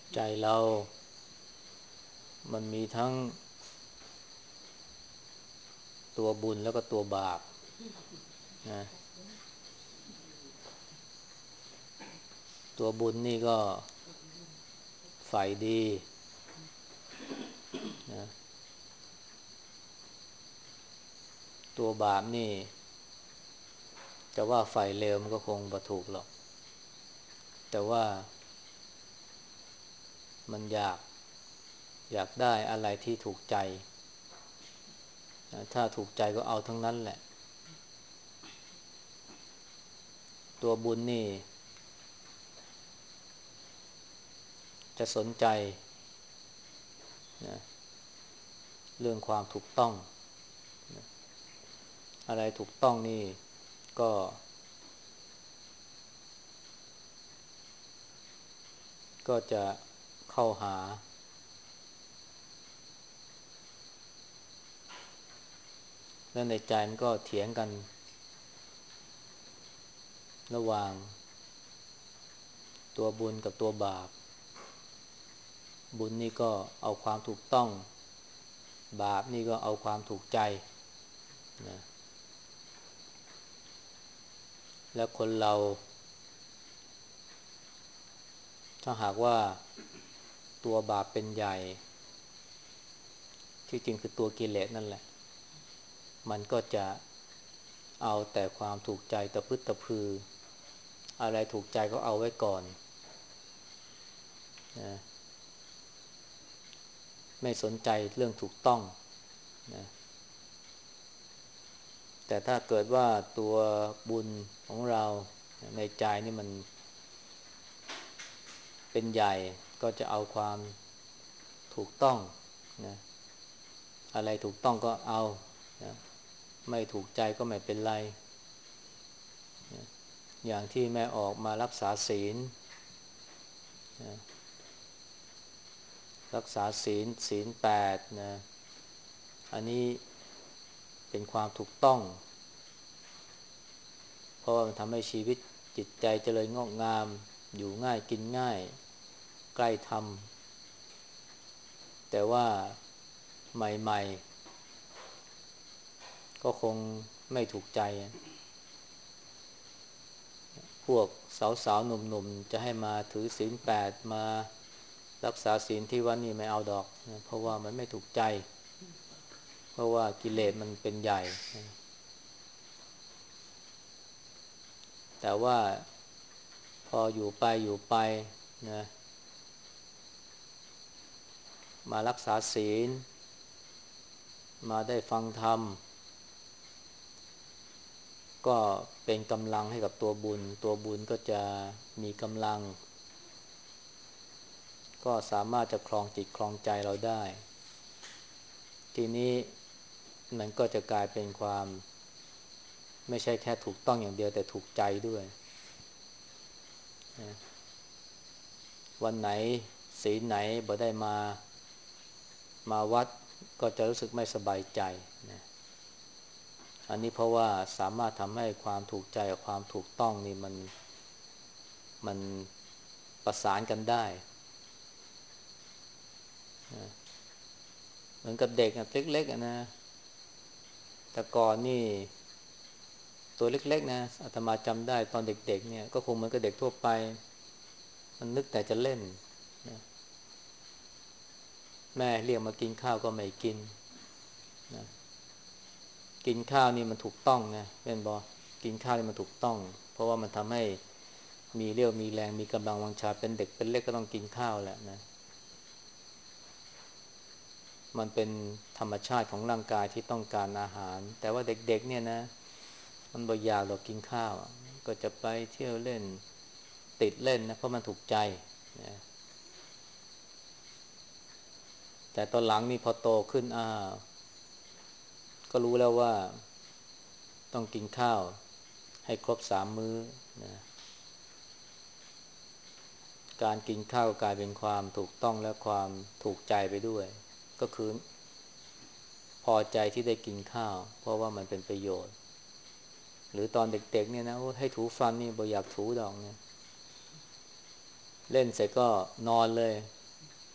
ใจเรามันมีทั้งตัวบุญแล้วก็ตัวบาปนะตัวบุญนี่ก็ฝ่ายดีนะตัวบาปนี่จะว่าฝ่ายเลวมันก็คงบ่ถูกหรอกแต่ว่ามันอยากได้อะไรที่ถูกใจนะถ้าถูกใจก็เอาทั้งนั้นแหละตัวบุญนี่จะสนใจนะเรื่องความถูกต้องนะอะไรถูกต้องนี่ก็ก็จะเข้าหาแล้วในใจมันก็เถียงกันระหว่างตัวบุญกับตัวบาปบุญนี่ก็เอาความถูกต้องบาปนี่ก็เอาความถูกใจนะแล้วคนเราถ้าหากว่าตัวบาปเป็นใหญ่ที่จริงคือตัวกิเลสนั่นแหละมันก็จะเอาแต่ความถูกใจตะพึดตะพืออะไรถูกใจก็เอาไว้ก่อนนะไม่สนใจเรื่องถูกต้องนะแต่ถ้าเกิดว่าตัวบุญของเราในใจนี่มันเป็นใหญ่ก็จะเอาความถูกต้องนะอะไรถูกต้องก็เอานะไม่ถูกใจก็ไม่เป็นไรนะอย่างที่แม่ออกมารักษาศีลนะรักษาศีล8นะอันนี้เป็นความถูกต้องเพราะว่ามันทำให้ชีวิตจิตใจเจริญงอกงามอยู่ง่ายกินง่ายใกล้ธรรมแต่ว่าใหม่ๆก็คงไม่ถูกใจพวกสาวๆหนุ่มๆจะให้มาถือศีล8มารักษาศีลที่วัดนี่ไม่เอาดอกนะเพราะว่ามันไม่ถูกใจเพราะว่ากิเลสมันเป็นใหญ่นะแต่ว่าพออยู่ไปนะมารักษาศีลมาได้ฟังธรรมก็เป็นกำลังให้กับตัวบุญก็จะมีกำลังก็สามารถจะครองจิตครองใจเราได้ทีนี้มันก็จะกลายเป็นความไม่ใช่แค่ถูกต้องอย่างเดียวแต่ถูกใจด้วยนะวันไหนศีลไหนบ่ได้มาวัดก็จะรู้สึกไม่สบายใจนะอันนี้เพราะว่าสามารถทำให้ความถูกใจกับความถูกต้องนี่มันประสานกันได้นะเหมือนกับเด็กเล็กๆนะแต่ก่อนนี่ตัวเล็กๆนะอาตมาจำได้ตอนเด็กๆเนี่ยก็คงเหมือนกับเด็กทั่วไปมันนึกแต่จะเล่นนะแม่เรียกมากินข้าวก็ไม่กินนะกินข้าวนี่มันถูกต้องนะเป็นกินข้าวนี่มันถูกต้องเพราะว่ามันทำให้มีเรี่ยวมีแรงมีกำลังวังชาเป็นเด็กเป็นเล็กก็ต้องกินข้าวแหละนะมันเป็นธรรมชาติของร่างกายที่ต้องการอาหารแต่ว่าเด็กๆเนี่ยนะมันบ่อยากหรอกกินข้าวก็จะไปเที่ยวเล่นติดเล่นนะเพราะมันถูกใจนะแต่ตอนหลังนี่พอโตขึ้นก็รู้แล้วว่าต้องกินข้าวให้ครบ3 มื้อนะการกินข้าวกลายเป็นความถูกต้องและความถูกใจไปด้วยก็คือพอใจที่ได้กินข้าวเพราะว่ามันเป็นประโยชน์หรือตอนเด็กๆเนี่ยนะให้ถูฟันนี่บ่อยากถูดอกเนี่ยเล่นเสร็จก็นอนเลย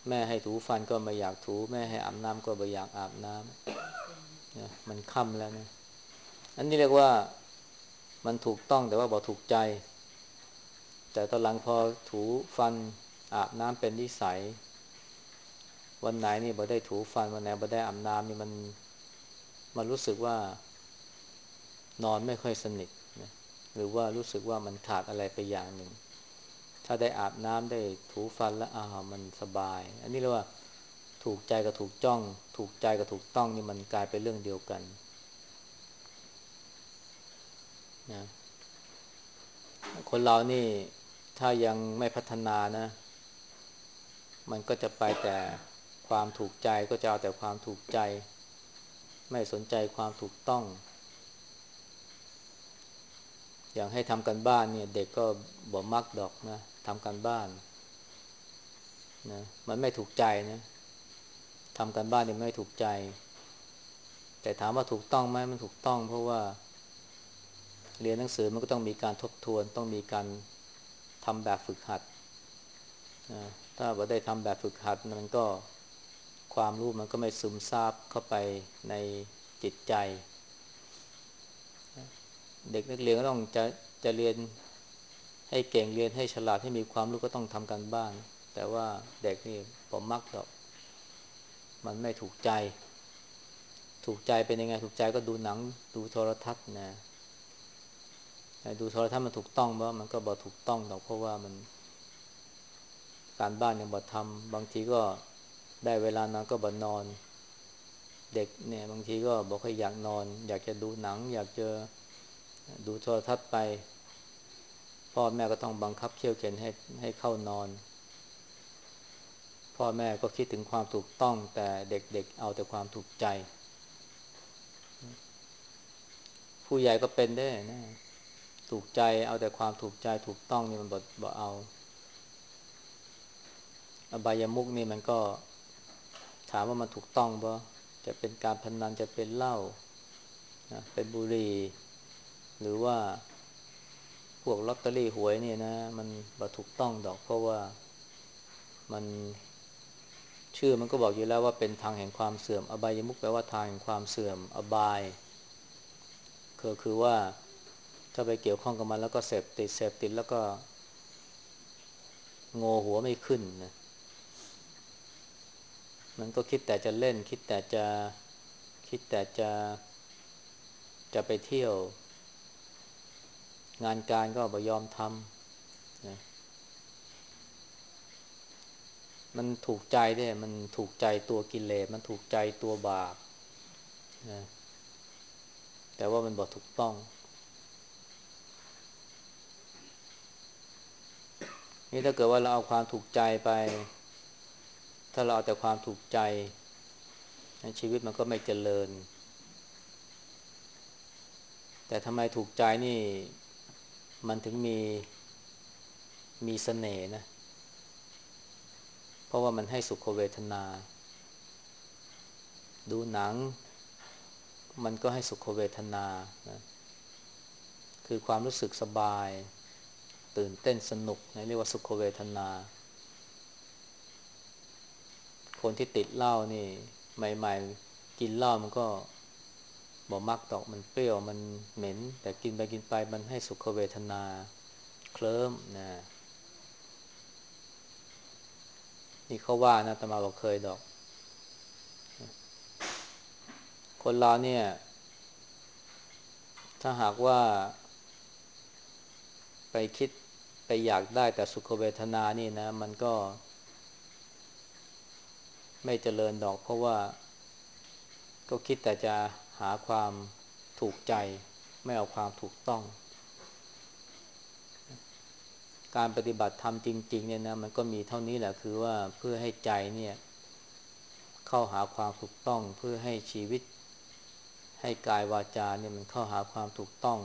แม่ให้ถูฟันก็ไม่อยากถูแม่ให้อาบน้ำก็ไม่อยากอาบน้ำนะมันค่ำแล้วนะอันนี้เรียกว่ามันถูกต้องแต่ว่าบอกถูกใจแต่ตอนหลังพอถูฟันอาบน้ำเป็นนิสัยวันไหนนี่บ่ได้ถูฟันวันไหนบ่ได้อาบน้ำนี่มันรู้สึกว่านอนไม่ค่อยสนิทนะหรือว่ารู้สึกว่ามันขาดอะไรไปอย่างหนึ่งถ้าได้อาบน้ำได้ถูฟันแล้วมันสบายอันนี้เรียกว่าถูกใจกับถูกจ้องถูกใจกับถูกต้องนี่มันกลายเป็นเรื่องเดียวกันนะคนเรานี่ถ้ายังไม่พัฒนานะมันก็จะไปแต่ความถูกใจก็จะเอาแต่ความถูกใจไม่สนใจความถูกต้องอย่างให้ทำกันบ้านเนี่ยเด็กก็บ่มักดอกนะทำกันบ้านนะมันไม่ถูกใจนะทำกันบ้านนี่ไม่ถูกใจแต่ถามว่าถูกต้องไหมมันถูกต้องเพราะว่าเรียนหนังสือมันก็ต้องมีการทบทวนต้องมีการทำแบบฝึกหัดนะถ้าว่าได้ทำแบบฝึกหัดมันก็ความรู้มันก็ไม่ซึมซาบเข้าไปในจิตใจเด็กนักเรียนก็ต้องจะเรียนให้เก่งเรียนให้ฉลาดให้มีความรู้ก็ต้องทำกันบ้านแต่ว่าเด็กนี่ผมมักดอกมันไม่ถูกใจถูกใจเป็นยังไงถูกใจก็ดูหนังดูโทรทัศน์นะดูโทรทัศน์มันถูกต้องว่ามันก็บอกถูกต้องดอกเพราะว่ามันการบ้านยังบ่ทำบางทีก็ได้เวลานอนก็บ่นอนเด็กเนี่ยบางทีก็บอกให้อยากนอนอยากจะดูหนังอยากจะดูโทรทัศน์ไปพ่อแม่ก็ต้องบังคับเคี่ยวเข็นให้เข้านอนพ่อแม่ก็คิดถึงความถูกต้องแต่เด็กๆเอาแต่ความถูกใจผู้ใหญ่ก็เป็นได้นะถูกใจเอาแต่ความถูกใจถูกต้องนี่มันบ่เอาอบายามุขนี่มันก็ถามว่ามันถูกต้องบ่จะเป็นการพนันจะเป็นเหล้านะเป็นบุหรี่หรือว่าพวกลอตเตอรี่หวยเนี่ยนะมันบ่ถูกต้องดอกเพราะว่ามันชื่อมันก็บอกอยู่แล้วว่าเป็นทางแห่งความเสื่อมอบายมุขแปลว่าทางแห่งความเสื่อมอบายคือว่าถ้าไปเกี่ยวข้องกับมันแล้วก็เสพติดแล้วก็โงหัวไม่ขึ้นนะมันก็คิดแต่จะเล่นคิดแต่จะไปเที่ยวงานการก็บ่ยอมทำนะมันถูกใจด้วยมันถูกใจตัวกิเลสมันถูกใจตัวบาปนะแต่ว่ามันบ่ถูกต้องนี่ถ้าเกิดว่าเราเอาความถูกใจไปถ้าเราเอาแต่ความถูกใจชีวิตมันก็ไม่เจริญแต่ทำไมถูกใจนี่มันถึงมีเสน่ห์นะเพราะว่ามันให้สุขเวทนาดูหนังมันก็ให้สุขเวทนานะคือความรู้สึกสบายตื่นเต้นสนุกนะเรียกว่าสุขเวทนาคนที่ติดเหล้านี่ใหม่ๆกินเหล้ามันก็บ่มักดอกมันเปรี้ยวมันเหม็นแต่กินไปกินไปมันให้สุขเวทนาเคลิ้มนะนี่เขาว่านะอาตมาบอกเคยดอกคนเราเนี่ยถ้าหากว่าไปคิดไปอยากได้แต่สุขเวทนานี่นะมันก็ไม่เจริญดอกเพราะว่าก็คิดแต่จะหาความถูกใจไม่เอาความถูกต้องการปฏิบัติธรรมจริงๆเนี่ยนะมันก็มีเท่านี้แหละคือว่าเพื่อให้ใจเนี่ยเข้าหาความถูกต้องเพื่อให้ชีวิตให้กายวาจาเนี่ยมันเข้าหาความถูกต้อง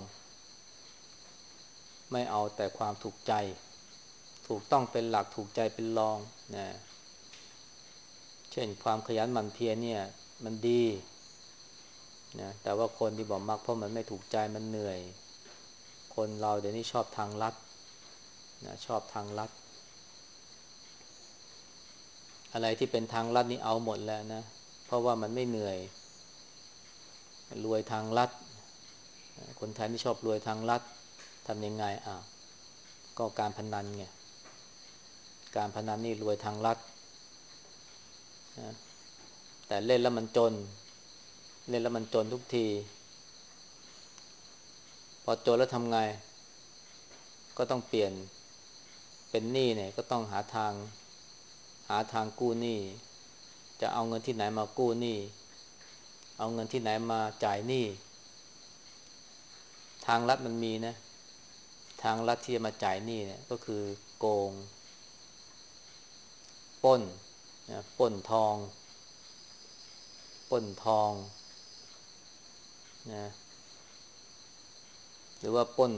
ไม่เอาแต่ความถูกใจถูกต้องเป็นหลักถูกใจเป็นรองนะเช่นความขยันหมั่นเพียรเนี่ยมันดีนะแต่ว่าคนที่บอกมักเพราะมันไม่ถูกใจมันเหนื่อยคนเราเดี๋ยวนี้ชอบทางลัดนะชอบทางลัดอะไรที่เป็นทางลัดนี่เอาหมดแล้วนะเพราะว่ามันไม่เหนื่อยรวยทางลัดคนไทยที่ชอบรวยทางลัดทำยังไงก็การพนันไงการพนันนี่รวยทางลัดนะแต่เล่นแล้วมันจนเล่นแล้วมันจนทุกทีพอจนแล้วทำไงก็ต้องเปลี่ยนเป็นหนี้เนี่ยก็ต้องหาทางกู้หนี้จะเอาเงินที่ไหนมากู้หนี้เอาเงินที่ไหนมาจ่ายหนี้ทางลัดมันมีนะทางลัดที่จะมาจ่ายหนี้เนี่ยก็คือโกงปล้นนะปล้นทองนะหรือว่าปล้น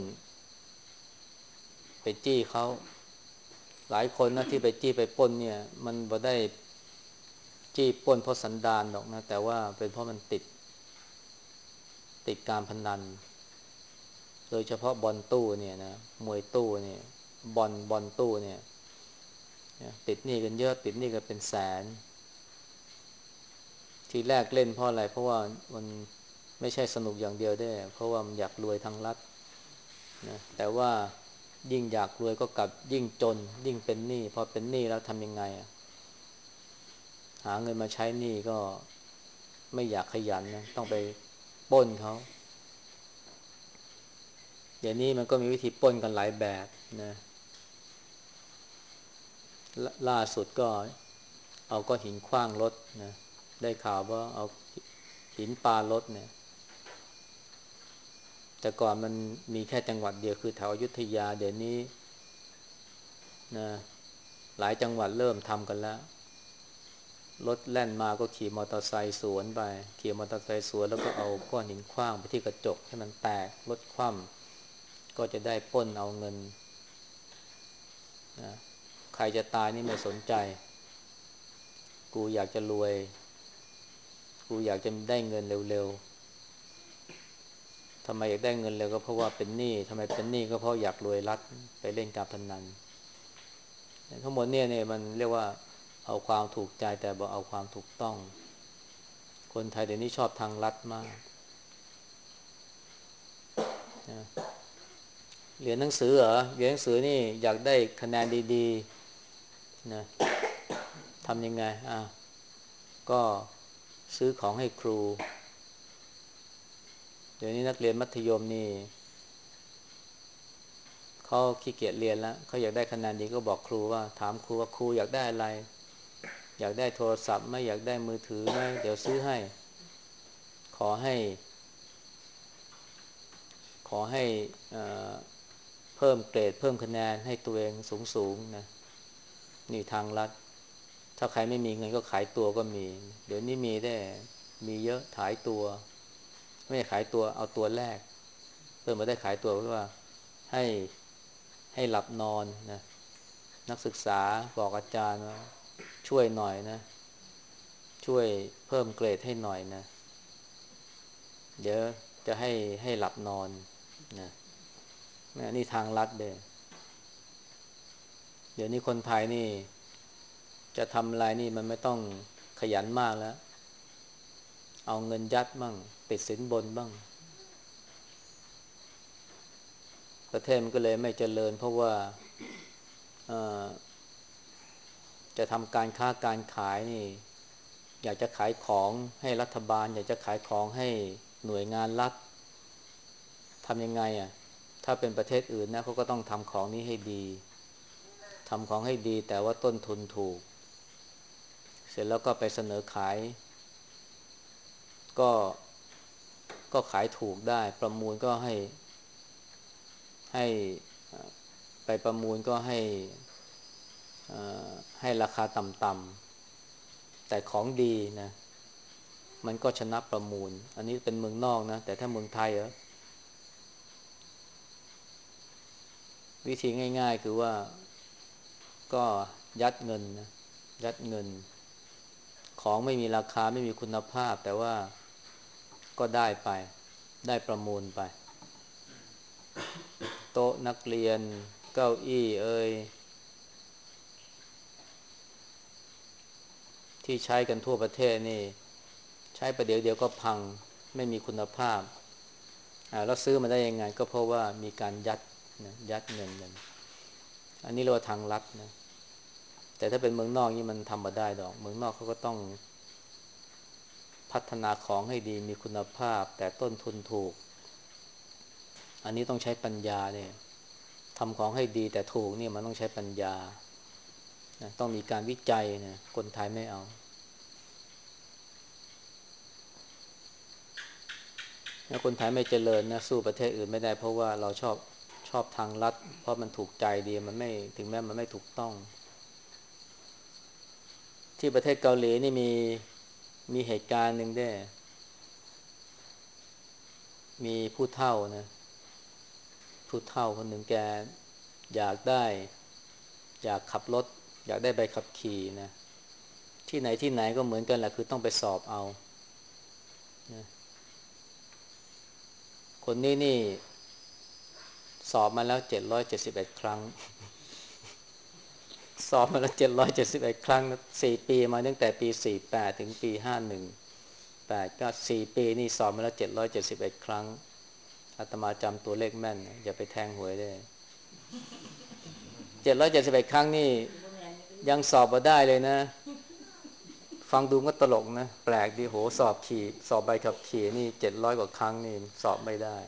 ไปจี้เขาหลายคนนะที่ไปจี้ไปปล้นเนี่ยมันบ่ได้จี้ปล้นเพราะสันดานหรอกนะแต่ว่าเป็นเพราะมันติดการพนันโดยเฉพาะบอลตู้เนี่ยนะมวยตู้เนี่ยบอลตู้เนี่ยติดหนี้กันเยอะติดหนี้กันเป็นแสนทีแรกเล่นเพราะอะไรเพราะว่ามันไม่ใช่สนุกอย่างเดียวด้วยเพราะว่ามันอยากรวยทางลัดนะแต่ว่ายิ่งอยากรวยก็กลับยิ่งจนยิ่งเป็นหนี้พอเป็นหนี้แล้วทำยังไงหาเงินมาใช้หนี้ก็ไม่อยากขยันนะต้องไปปล้นเขาเดี๋ยวนี้มันก็มีวิธีปล้นกันหลายแบบนะล่าสุดก็เอาก้อนหินขว้างรถนะได้ข่าวว่าเอาหินปารถเนี่ยแต่ก่อนมันมีแค่จังหวัดเดียวคือแถวอยุธยาเดี๋ยวนี้นะหลายจังหวัดเริ่มทำกันแล้วรถแล่นมาก็ขี่มอเตอร์ไซค์สวนไปขี่มอเตอร์ไซค์สวนแล้วก็เอาก้อนหินขว้างไปที่กระจกให้มันแตกรถคว่ำก็จะได้ปล้นเอาเงินนะใครจะตายนี่ไม่สนใจกูอยากจะรวยกูอยากจะได้เงินเร็วๆทำไมอยากได้เงินเร็วก็เพราะว่าเป็นหนี้ทำไมเป็นหนี้ก็เพราะอยากรวยรัดไปเล่นการพนันทั้งหมดเนี่ยมันเรียกว่าเอาความถูกใจแต่บอกเอาความถูกต้องคนไทยเดี๋ยวนี้ชอบทางลัดมากนะเรียนหนังสือเหรอเรียนหนังสือนี่อยากได้คะแนนดีๆนะทำยังไงก็ซื้อของให้ครูเดี๋ยวนี้นักเรียนมัธยมนี่เขาขี้เกียจเรียนแล้วเขาอยากได้คะแนนดีก็บอกครูว่าถามครูว่าครูอยากได้อะไรอยากได้โทรศัพท์ไหมอยากได้มือถือไหมเดี๋ยวซื้อให้ขอให้ขอให้เอ่อเพิ่มเกรดเพิ่มคะแนนให้ตัวเองสูงๆนะนี่ทางลัดถ้าใครไม่มีเงินก็ขายตัวก็มีเดี๋ยวนี้มีได้มีเยอะขายตัวไม่ขายตัวเอาตัวแรกเพิ่มมาได้ขายตัวเพราะว่าให้ให้หลับนอนนะนักศึกษาบอกอาจารย์ว่าช่วยหน่อยนะช่วยเพิ่มเกรดให้หน่อยนะเดี๋ยวจะให้หลับนอนนะนี่ทางลัดเด้เดี๋ยวนี้คนไทยนี่จะทำอะไรนี่มันไม่ต้องขยันมากแล้วเอาเงินยัดบ้างติดสินบนบ้างประเทศมันก็เลยไม่เจริญเพราะว่าเอ่อจะทำการค้าการขายนี่อยากจะขายของให้รัฐบาลอยากจะขายของให้หน่วยงานรัฐทำยังไงถ้าเป็นประเทศอื่นนะเขาก็ต้องทำของนี้ให้ดีทำของให้ดีแต่ว่าต้นทุนถูกเสร็จแล้วก็ไปเสนอขายก็ก็ขายถูกได้ประมูลก็ให้ไปประมูลก็ให้ราคาต่ำๆแต่ของดีนะมันก็ชนะประมูลอันนี้เป็นเมืองนอกนะแต่ถ้าเมืองไทยวิธีง่ายๆคือว่าก็ยัดเงินนะยัดเงินของไม่มีราคาไม่มีคุณภาพแต่ว่าก็ได้ไปได้ประมูลไปโต๊ะนักเรียนเก้าอี้ที่ใช้กันทั่วประเทศนี่ใช้ประเดี๋ยวเดียวก็พังไม่มีคุณภาพแล้วซื้อมาได้ยังไงก็เพราะว่ามีการยัดนะยัดเงินกันอันนี้เรียกว่าทางลัดนะแต่ถ้าเป็นเมืองนอกนี่มันทำมาได้ดอกเมืองนอกเขาก็ต้องพัฒนาของให้ดีมีคุณภาพแต่ต้นทุนถูกอันนี้ต้องใช้ปัญญาเนี่ยทำของให้ดีแต่ถูกนี่มันต้องใช้ปัญญานะต้องมีการวิจัยนะคนไทยไม่เอาถ้าคนไทยไม่เจริญนะสู้ประเทศอื่นไม่ได้เพราะว่าเราชอบทางลัดเพราะมันถูกใจดีมันไม่ถึงแม้มันไม่ถูกต้องที่ประเทศเกาหลีนี่มีเหตุการณ์หนึ่งด้วยมีผู้เฒ่านะผู้เฒ่าคนหนึ่งแกอยากได้อยากขับรถอยากได้ใบขับขี่นะที่ไหนก็เหมือนกันแหละคือต้องไปสอบเอานะคนนี้นี่สอบมาแล้ว771ครั้งสอบมาแล้ว771ครั้ง4 ปีมาตั้งแต่ปี48ถึงปี51 8ก็4 ปีนี่สอบมาแล้ว771ครั้งอาตมาจำตัวเลขแม่นอย่าไปแทงหวยได้771ครั้งนี่ยังสอบมาได้เลยนะฟังดูก็ตลกนะแปลกดีโหสอบใบขับขี่นี่700 กว่าครั้งนี่สอบไม่ได้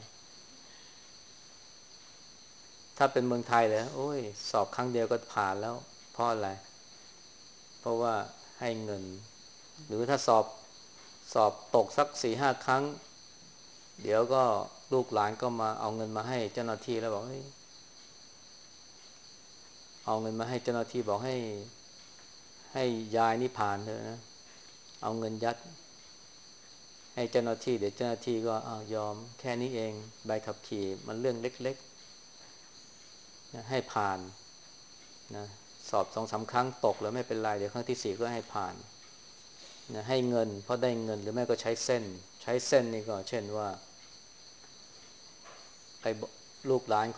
ถ้าเป็นเมืองไทยเลยโอ้ยสอบครั้งเดียวก็ผ่านแล้วเพราะอะไรเพราะว่าให้เงินหรือถ้าสอบตกสัก4-5 ครั้งเดี๋ยวก็ลูกหลานก็มาเอาเงินมาให้เจ้าหน้าที่แล้วบอกเฮ้ยเอาเงินมาให้เจ้าหน้าที่บอกให้ยายนี่ผ่านเถอะนะเอาเงินยัดให้เจ้าหน้าที่เดี๋ยวเจ้าหน้าที่ก็ยอมแค่นี้เองใบขับขี่มันเรื่องเล็กๆนะให้ผ่านนะสอบ2-3 ครั้งตกแล้วไม่เป็นไรเดี๋ยวครั้งที่4ก็ให้ผ่านนะให้เงินเพราะได้เงินหรือไม่ก็ใช้เส้นนี่ก็เช่นว่าไปลูกหลาน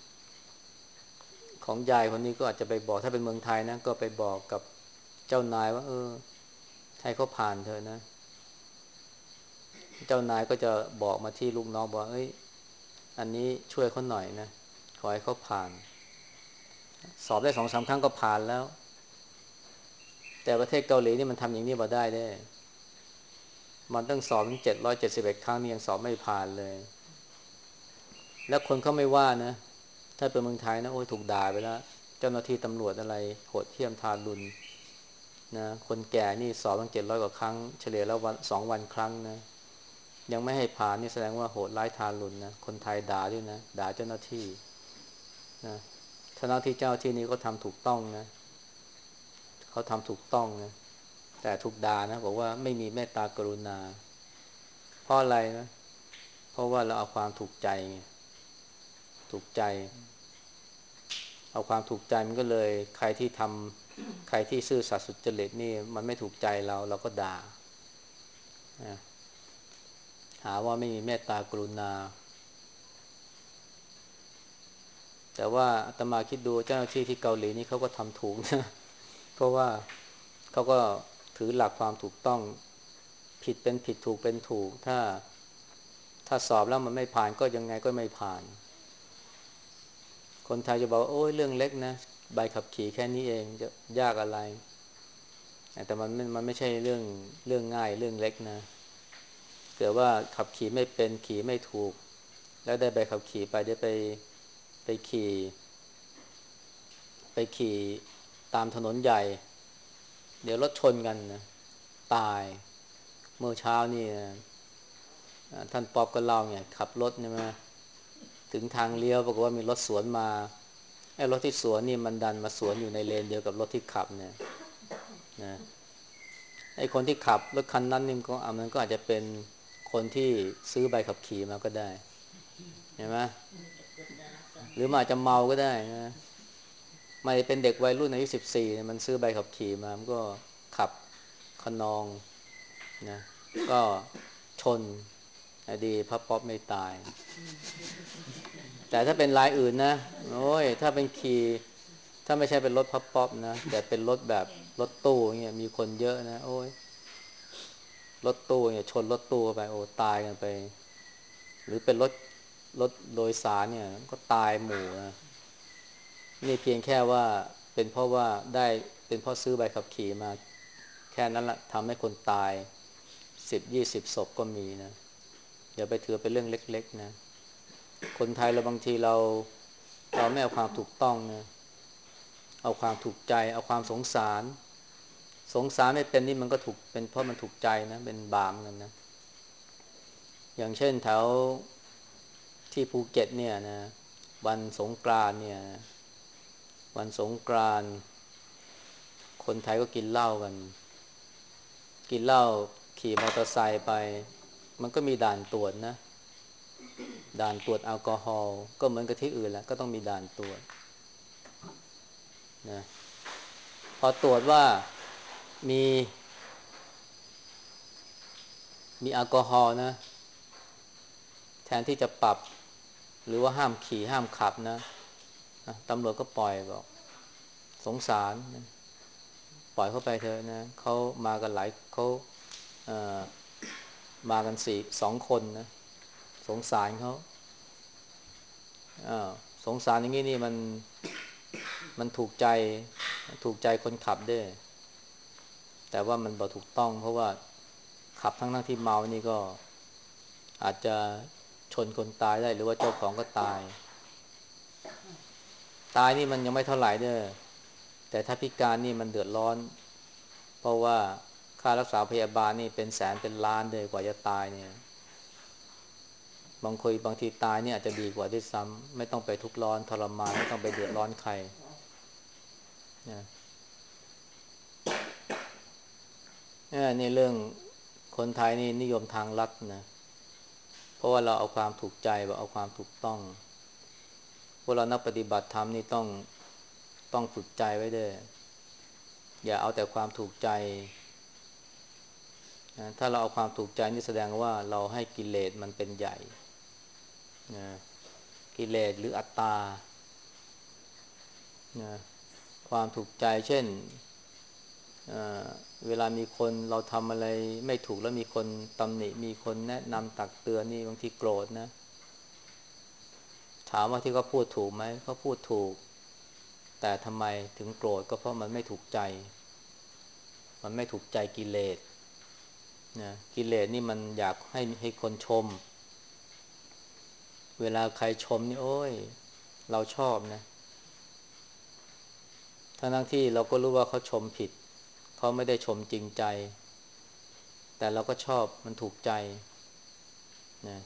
ของยายคนนี้ก็อาจจะไปบอกถ้าเป็นเมืองไทยนะก็ไปบอกกับเจ้านายว่าให้เขาผ่านเถอะนะเจ้านายก็จะบอกมาที่ลูกน้องบอกเอ้ยอันนี้ช่วยเขาหน่อยนะขอให้เขาผ่านสอบได้2-3 ครั้งก็ผ่านแล้วแต่ประเทศเกาหลีนี่มันทำอย่างนี้มาได้มันต้องสอบถึง771 ครั้งนี่ยังสอบไม่ผ่านเลยแล้วคนเขาไม่ว่านะถ้าเป็นเมืองไทยนะโอ้ยถูกด่าไปแล้วเจ้าหน้าที่ตำรวจอะไรโหดเหี้ยมทารุณนะคนแก่นี่สอบตั้ง700 กว่าครั้งเฉลี่ยแล้ว2 วันครั้งนะยังไม่ให้ผ่านนี่แสดงว่าโหดร้ายทารุณนะคนไทยด่าด้วยนะด่าเจ้าหน้าที่นะเจ้าที่นี้ก็ทำถูกต้องนะเขาทำถูกต้องนะแต่ถูกด่านะบอกว่าไม่มีเมตตากรุณาเพราะอะไรนะเพราะว่าเราเอาความถูกใจไงถูกใจเอาความถูกใจมันก็เลยใครที่ซื่อสัตย์สุจริตนี่มันไม่ถูกใจเราก็ด่านะหาว่าไม่มีเมตตากรุณาแต่ว่าอาตมาคิดดูเจ้าหน้าที่ที่เกาหลีนี่เขาก็ทำถูกนะเพราะว่าเขาก็ถือหลักความถูกต้องผิดเป็นผิดถูกเป็นถูกถ้าสอบแล้วมันไม่ผ่านก็ยังไงก็ไม่ผ่านคนไทยจะบอกว่าโอ้ยเรื่องเล็กนะใบขับขี่แค่นี้เองจะยากอะไรแต่มันไม่ใช่เรื่องง่ายเรื่องเล็กนะเกิดว่าขับขี่ไม่เป็นขี่ไม่ถูกแล้วได้ใบขับขี่ไปได้ไปขี่ไปขี่ตามถนนใหญ่เดี๋ยวรถชนกันนะตายเมื่อเช้านี่ท่านป๊อบก็เล่าเนี่ยขับรถใช่ไหมถึงทางเลี้ยวปรากฏว่ามีรถสวนมาไอ้รถที่สวนนี่มันดันมาสวนอยู่ในเลนเดียวกับรถที่ขับเนี่ยนะไอ้คนที่ขับรถคันนั้นนี่มันก็อาจจะเป็นคนที่ซื้อใบขับขี่มาก็ได้เห็นไหมหรือมันอาจจะเมาก็ได้นะไม่เป็นเด็กวัยรุ่นอายุ14เนี่ยมันซื้อใบขับขี่มามันก็ขับคะนองนะก็ชนดีพระป๊อปไม่ตายแต่ถ้าเป็นรายอื่นนะโอ้ยถ้าเป็นถ้าไม่ใช่เป็นรถพับป๊อปนะแต่เป็นรถแบบรถตู้เงี้ยมีคนเยอะนะโอ้ยรถตู้เนี่ยชนรถตู้ไปโอ้ตายกันไปหรือเป็นรถโดยสารเนี่ยก็ตายหมู่นะนี่เพียงแค่ว่าเป็นเพราะว่าได้เป็นเพราะซื้อใบขับขี่มาแค่นั้นละทำให้คนตาย10-20 ศพก็มีนะอย่าไปถือเป็นเรื่องเล็กๆนะคนไทยเราบางทีเราไม่เอาความถูกต้องนะเอาความถูกใจเอาความสงสารไม่เป็นนี่มันก็ถูกเป็นเพราะมันถูกใจนะเป็นบาปเหมือนกันนะอย่างเช่นแถวที่ภูเก็ตเนี่ยนะวันสงกรานต์เนี่ยวันสงกรานต์คนไทยก็กินเหล้ากันกินเหล้าขี่มอเตอร์ไซค์ไปมันก็มีด่านตรวจนะด่านตรวจแอลกอฮอล์ก็เหมือนกับที่อื่นแหละก็ต้องมีด่านตรวจนะพอตรวจว่ามีมีแอลกอฮอล์นะแทนที่จะปรับหรือว่าห้ามขี่ห้ามขับนะตำรวจก็ปล่อยบอกสงสารนะปล่อยเข้าไปเถอะนะเขามากันหลายเขาเอ่อมากัน2 คนนะสงสารเขาอ้าวสงสารอย่างนี้นี่มันถูกใจคนขับด้วยแต่ว่ามันบ่ถูกต้องเพราะว่าขับทั้งที่เมานี่ก็อาจจะชนคนตายได้หรือว่าเจ้าของก็ตายนี่มันยังไม่เท่าไหร่เด้อแต่ถ้าพิการนี่มันเดือดร้อนเพราะว่าค่ารักษาพยาบาลนี่เป็นแสนเป็นล้านเลยกว่าจะตายเนี่ยบางทีตายเนี่ยอาจจะดีกว่าด้วยซ้ำไม่ต้องไปทุกข์ร้อนทรมานไม่ต้องไปเดือดร้อนใครนะนี่เรื่องคนไทยนี่นิยมทางลัดนะเพราะว่าเราเอาความถูกใจเอาความถูกต้องพวกเรานักปฏิบัติธรรมนี่ต้องฝึกใจไว้ด้วยอย่าเอาแต่ความถูกใจนะถ้าเราเอาความถูกใจนี่แสดงว่าเราให้กิเลสมันเป็นใหญ่นะกิเลสหรืออัตตานะความถูกใจเช่นเอ่อเวลามีคนเราทำอะไรไม่ถูกแล้วมีคนตำหนิมีคนแนะนำตักเตือนนี่บางทีโกรธนะถามว่าที่เขาพูดถูกไหมเขาพูดถูกแต่ทำไมถึงโกรธก็เพราะมันไม่ถูกใจมันไม่ถูกใจกิเลสนะกิเลสนี่มันอยากให้คนชมเวลาใครชมนี่โอ้ยเราชอบนะทั้งที่เราก็รู้ว่าเขาชมผิดเขาไม่ได้ชมจริงใจแต่เราก็ชอบมันถูกใจนะ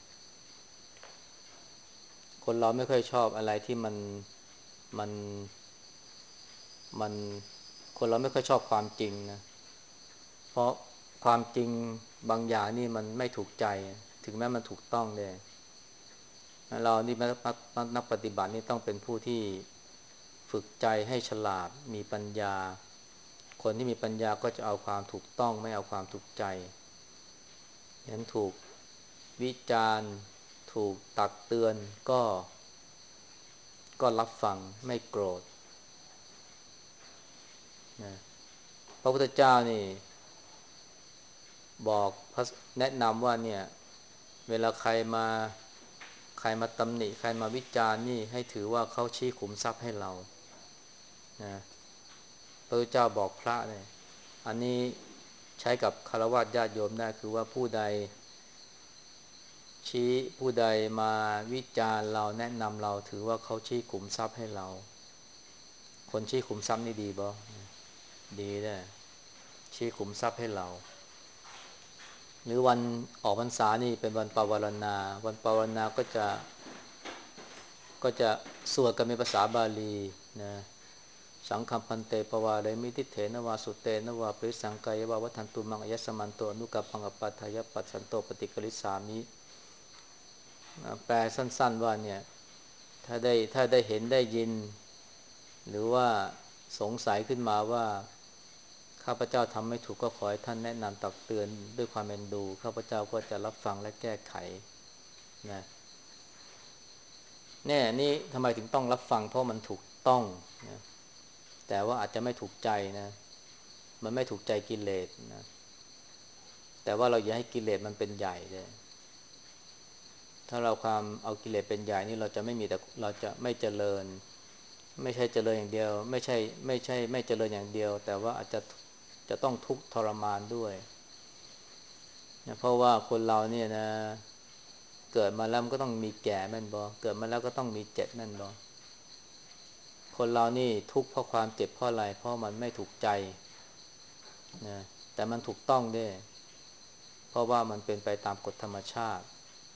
คนเราไม่ค่อยชอบอะไรที่มันมันคนเราไม่ค่อยชอบความจริงนะเพราะความจริงบางอย่างนี่มันไม่ถูกใจถึงแม้มันถูกต้องเลยเรานี่นักปฏิบัตินี่ต้องเป็นผู้ที่ฝึกใจให้ฉลาดมีปัญญาคนที่มีปัญญาก็จะเอาความถูกต้องไม่เอาความถูกใจเห็นถูกวิจารณ์ถูกตักเตือนก็รับฟังไม่โกรธนะพระพุทธเจ้านี่บอกแนะนำว่าเนี่ยเวลาใครมาตำหนิใครมาวิจารณ์นี่ให้ถือว่าเขาชี้ขุมทรัพย์ให้เรานะพระพุทธเจ้าบอกพระเนี่ยอันนี้ใช้กับฆราวาสญาติโยมได้คือว่าผู้ใดมาวิจารณ์เราแนะนำเราถือว่าเขาชี้ขุมทรัพย์ให้เราคนชี้ขุมทรัพย์นี่ดีบ่ดีได้ชี้ขุมทรัพย์ให้เราหรือวันออกพรรษานี่เป็นวันปวารณาวันปวารณาก็จะสวดกันเป็นภาษาบาลีนะสังฆัมพันเตปวาเรมิทิเถนวาสุเตนวาปริสังกายวาวัฏันตุมังอยัสสมันโตอนุกัปปังอปัฏฐายปัสสันโตปฏิกริสามิแปลสั้นๆว่าเนี่ยถ้าได้เห็นได้ยินหรือว่าสงสัยขึ้นมาว่าข้าพเจ้าทำไม่ถูกก็ขอให้ท่านแนะนำตักเตือนด้วยความเอ็นดูข้าพเจ้าก็จะรับฟังและแก้ไขนะแน่นี่ทำไมถึงต้องรับฟังเพราะมันถูกต้องนะแต่ว่าอาจจะไม่ถูกใจนะมันไม่ถูกใจกิเลสนะแต่ว่าเราอย่าให้กิเลสมันเป็นใหญ่เลยถ้าเราความเอากิเลสเป็นใหญ่นี่เราจะไม่มีแต่เราจะไม่เจริญไม่ใช่เจริญอย่างเดียวไม่ใช่ไม่เจริญอย่างเดียวแต่ว่าอาจจะต้องทุกข์ทรมานด้วยนะเพราะว่าคนเราเนี่ยนะเกิดมาแล้วมันก็ต้องมีแก่แม่นบ่เกิดมาแล้วก็ต้องมีเจ็บแม่นบ่คนเรานี่ทุกข์เพราะความเจ็บเพราะอะไรเพราะมันไม่ถูกใจนะแต่มันถูกต้องด้วยเพราะว่ามันเป็นไปตามกฎธรรมชาติ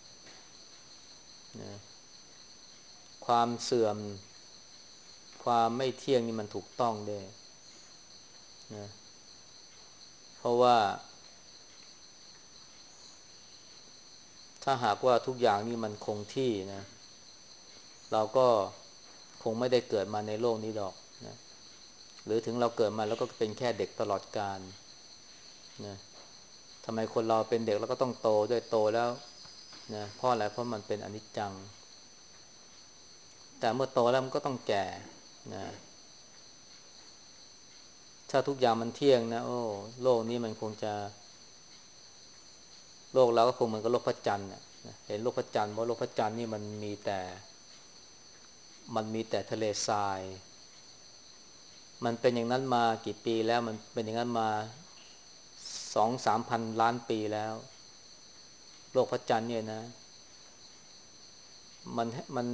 นะความเสื่อมความไม่เที่ยงนี่มันถูกต้องด้วยนะเพราะว่าถ้าหากว่าทุกอย่างนี่มันคงที่นะเราก็คงไม่ได้เกิดมาในโลกนี้หรอกนะหรือถึงเราเกิดมาแล้วก็เป็นแค่เด็กตลอดกาลนะทำไมคนเราเป็นเด็กแล้วก็ต้องโตด้วยโตแล้วนะเพราะอะไรเพราะมันเป็นอนิจจังแต่เมื่อโตแล้วมันก็ต้องแก่นะถ้าทุกอย่างมันเที่ยงนะโอ้โลกนี้มันคงจะโลกเราก็คงเหมือนกับโลกพระจันทร์นะเห็นโลกพระจันทร์เพราะโลกพระจันทร์นี่มันมีแต่ทะเลทรายมันเป็นอย่างนั้นมากี่ปีแล้วมันเป็นอย่างนั้นมา2-3 พันล้านปีแล้วโลกพระจันทร์เนี่ยนะมันมัน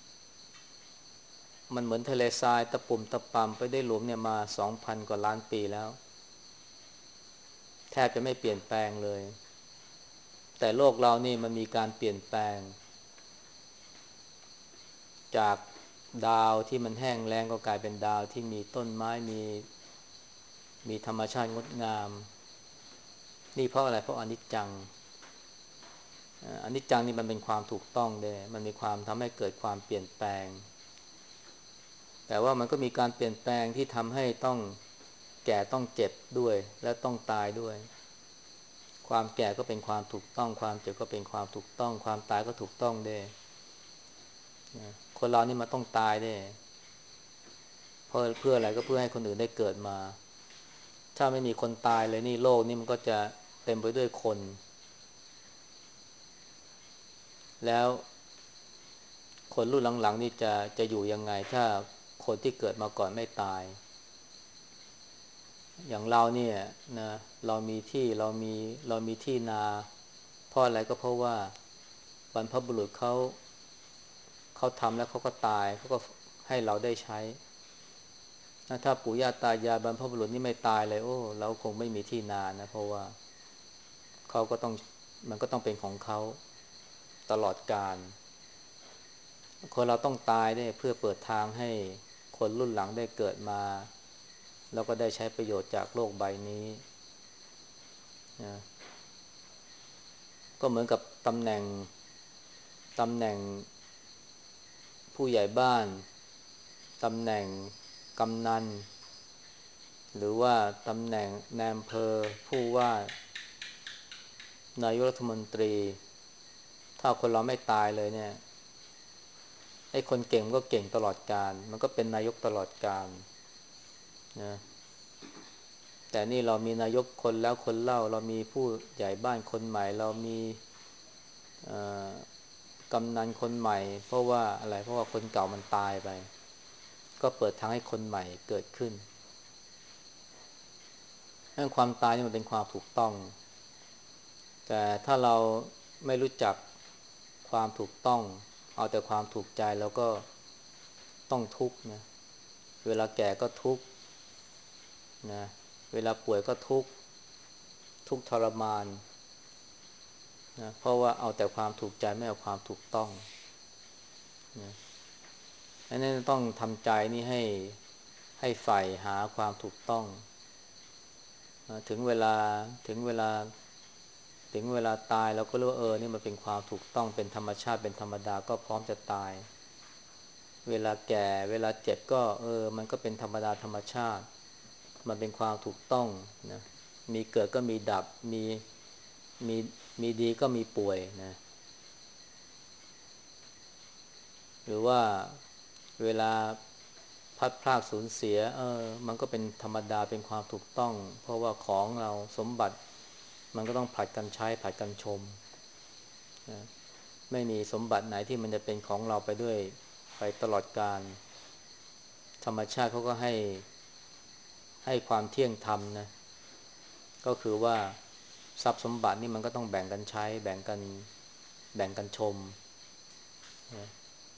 มันเหมือนทะเลทรายตะปุ่มตะปำไปได้หลุมเนี่ยมา2,000 กว่าล้านปีแล้วแทบจะไม่เปลี่ยนแปลงเลยแต่โลกเรานี่มันมีการเปลี่ยนแปลงจากดาวที่มันแห้งแล้งก็กลายเป็นดาวที่มีต้นไม้มีธรรมชาติงดงามนี่เพราะอะไรเพราะอนิจจังอนิจจังนี่มันเป็นความถูกต้องด้วยมันมีความทำให้เกิดความเปลี่ยนแปลงแต่ว่ามันก็มีการเปลี่ยนแปลงที่ทำให้ต้องแก่ต้องเจ็บด้วยและต้องตายด้วยความแก่ก็เป็นความถูกต้องความเจ็บก็เป็นความถูกต้องความตายก็ถูกต้องด้วยคนเรานี่มันต้องตายด้วยเพื่ออะไรก็เพื่อให้คนอื่นได้เกิดมาถ้าไม่มีคนตายเลยนี่โลกนี่มันก็จะเต็มไปด้วยคนแล้วคนรุ่นหลังๆนี่จะอยู่ยังไงถ้าคนที่เกิดมาก่อนไม่ตายอย่างเราเนี่ยนะเรามีที่นาเพราะอะไรก็เพราะว่าบรรพบุรุษเขาทำแล้วเขาก็ตายเขาก็ให้เราได้ใช้ถ้าปู่ย่าตายายบรรพบุรุษนี่ไม่ตายเลยโอ้เราคงไม่มีที่นานะเพราะว่าเขาก็ต้องมันก็ต้องเป็นของเขาตลอดกาลคนเราต้องตายเนี่ยเพื่อเปิดทางให้คนรุ่นหลังได้เกิดมาแล้วก็ได้ใช้ประโยชน์จากโลกใบนี้นะก็เหมือนกับตำแหน่งผู้ใหญ่บ้านตำแหน่งกำนันหรือว่าตำแหน่งนายอำเภอผู้ว่านายกรัฐมนตรีถ้าคนเราไม่ตายเลยเนี่ยไอ้คนเก่งก็เก่งตลอดกาลมันก็เป็นนายกตลอดกาลนะแต่นี่เรามีนายกคนแล้วคนเล่าเรามีผู้ใหญ่บ้านคนใหม่เรามีเอ่อกำนันคนใหม่เพราะว่าอะไรเพราะว่าคนเก่ามันตายไปก็เปิดทางให้คนใหม่เกิดขึ้นเรื่องความตายนี่มันเป็นความถูกต้องแต่ถ้าเราไม่รู้จักความถูกต้องเอาแต่ความถูกใจแล้วก็ต้องทุกข์นะเวลาแก่ก็ทุกข์นะเวลาป่วยก็ทุกข์ทรมานนะเพราะว่าเอาแต่ความถูกใจไม่เอาความถูกต้องนะอันนี้ต้องทำใจนี่ให้ใฝ่หาความถูกต้องนะถึงเวลาตายเราก็รู้ว่านี่มันเป็นความถูกต้องเป็นธรรมชาติเป็นธรรมดาก็พร้อมจะตายเวลาแก่เวลาเจ็บก็มันก็เป็นธรรมดาธรรมชาติมันเป็นความถูกต้องนะมีเกิดก็มีดับมีมีดีก็มีป่วยนะหรือว่าเวลาพัดพรากสูญเสียมันก็เป็นธรรมดาเป็นความถูกต้องเพราะว่าของเราสมบัติมันก็ต้องผลัดกันใช้ผลัดกันชมนะไม่มีสมบัติไหนที่มันจะเป็นของเราไปด้วยไปตลอดกาลธรรมชาติเขาก็ให้ความเที่ยงธรรมนะก็คือว่าทรัพย์สมบัตินี่มันก็ต้องแบ่งกันใช้แบ่งกันชมนะ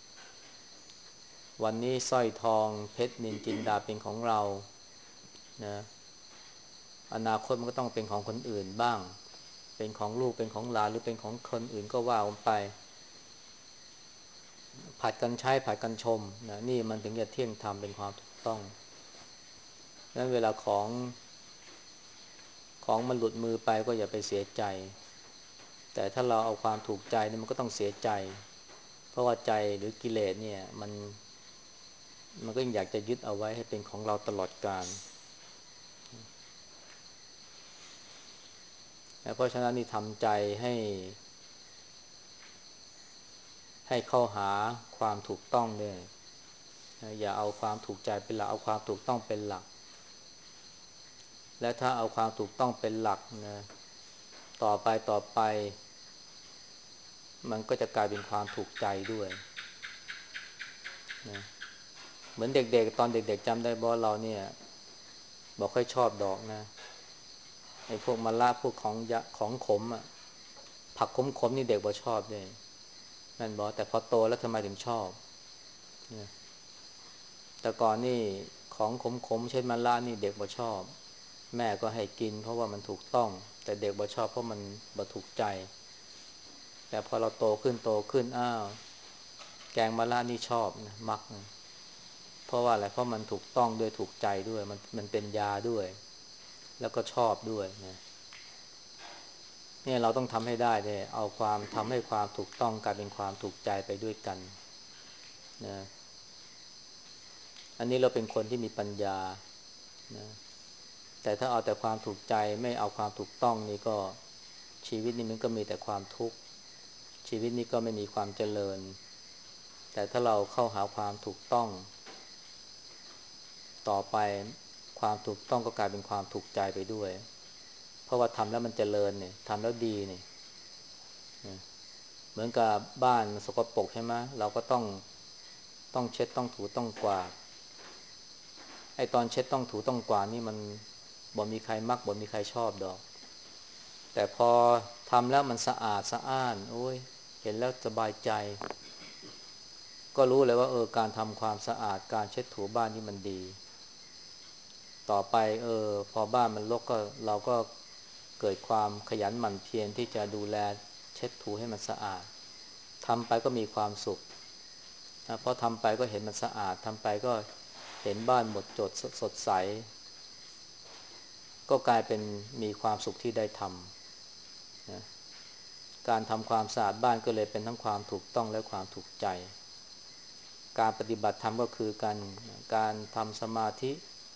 วันนี้สร้อยทองเพชรนิลจินดาเป็นของเรานะอนาคตมันก็ต้องเป็นของคนอื่นบ้างเป็นของลูกเป็นของหลานหรือเป็นของคนอื่นก็ว่าไปผัดกันใช้ผัดกันชมนะนี่มันถึงจะเที่ยงธรรมเป็นความถูกต้องนั้นเวลาของมันหลุดมือไปก็อย่าไปเสียใจแต่ถ้าเราเอาความถูกใจเนี่ยมันก็ต้องเสียใจเพราะว่าใจหรือกิเลสเนี่ยมันก็ยังอยากจะยึดเอาไว้ให้เป็นของเราตลอดกาลเพราะฉะนั้นนี่ทำใจให้เข้าหาความถูกต้องเลยอย่าเอาความถูกใจเป็นหลักเอาความถูกต้องเป็นหลักและถ้าเอาความถูกต้องเป็นหลักนะต่อไปมันก็จะกลายเป็นความถูกใจด้วยนะเหมือนเด็กๆตอนเด็กๆจำได้บ่เราเนี่ยบอกค่อยชอบดอกนะไอ้พวกมะระพวกของขมอ่ะผักขมๆนี่เด็กบ่ชอบเลยนั่นบอกแต่พอโตแล้วทำไมถึงชอบเนี่ยแต่ก่อนนี่ของขมๆเช่นมะระนี่เด็กบ่ชอบแม่ก็ให้กินเพราะว่ามันถูกต้องแต่เด็กบ่ชอบเพราะมันบ่ถูกใจแต่พอเราโตขึ้นอ้าวแกงมะระนี่ชอบนะมักนะเพราะว่าอะไรเพราะมันถูกต้องด้วยถูกใจด้วยมันเป็นยาด้วยแล้วก็ชอบด้วยนะเนี่ยเราต้องทำให้ได้เนี่ยเอาความทำให้ความถูกต้องกลายเป็นความถูกใจไปด้วยกันนะอันนี้เราเป็นคนที่มีปัญญานะแต่ถ้าเอาแต่ความถูกใจไม่เอาความถูกต้องนี่ก็ชีวิตนี้มันก็มีแต่ความทุกข์ชีวิตนี้ก็ไม่มีความเจริญแต่ถ้าเราเข้าหาความถูกต้องต่อไปความถูกต้องก็กลายเป็นความถูกใจไปด้วยเพราะว่าทำแล้วมันเจริญเนี่ยทำแล้วดีเนี่ยเหมือนกับบ้านมันสกปรกใช่ไหมเราก็ต้องเช็ดต้องถูต้องกวาดไอ้ตอนเช็ดต้องถูต้องกวาดนี่มันบ่มีใครมักบ่มีใครชอบดอกแต่พอทำแล้วมันสะอาดสะอ้านโอ้ยเห็นแล้วสบายใจก็รู้เลยว่าการทำความสะอาดการเช็ดถูบ้านนี่มันดีต่อไปพอบ้านมันรกก็เราก็เกิดความขยันหมั่นเพียรที่จะดูแลเช็ดถูให้มันสะอาดทำไปก็มีความสุขนะเพราะทำไปก็เห็นมันสะอาดทำไปก็เห็นบ้านหมดจดสดใสก็กลายเป็นมีความสุขที่ได้ทำนะการทำความสะอาดบ้านก็เลยเป็นทั้งความถูกต้องและความถูกใจการปฏิบัติธรรมก็คือการทำสมาธิ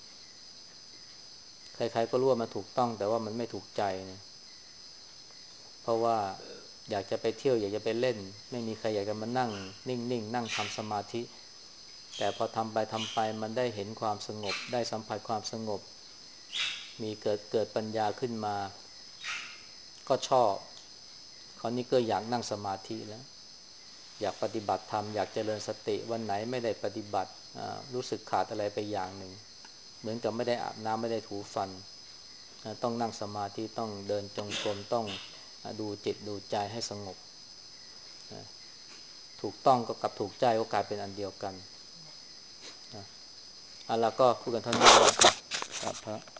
ใครๆก็รู้ว่ามันถูกต้องแต่ว่ามันไม่ถูกใจนะเพราะว่าอยากจะไปเที่ยวอยากจะไปเล่นไม่มีใครอยากจะมานั่งนิ่งๆนั่งทำสมาธิแต่พอทำไปมันได้เห็นความสงบได้สัมผัสความสงบมีเกิดปัญญาขึ้นมาก็ชอบคราวนี้ก็อยากนั่งสมาธิแล้วอยากปฏิบัติธรรมอยากเจริญสติวันไหนไม่ได้ปฏิบัติรู้สึกขาดอะไรไปอย่างหนึ่งเหมือนกับไม่ได้อาบน้ำไม่ได้ถูฟันต้องนั่งสมาธิต้องเดินจงกรมต้องดูจิตดูใจให้สงบถูกต้องก็กับถูกใจก็กลายเป็นอันเดียวกันแล้วก็พูดกันเท่านี้ก่อนครับพระ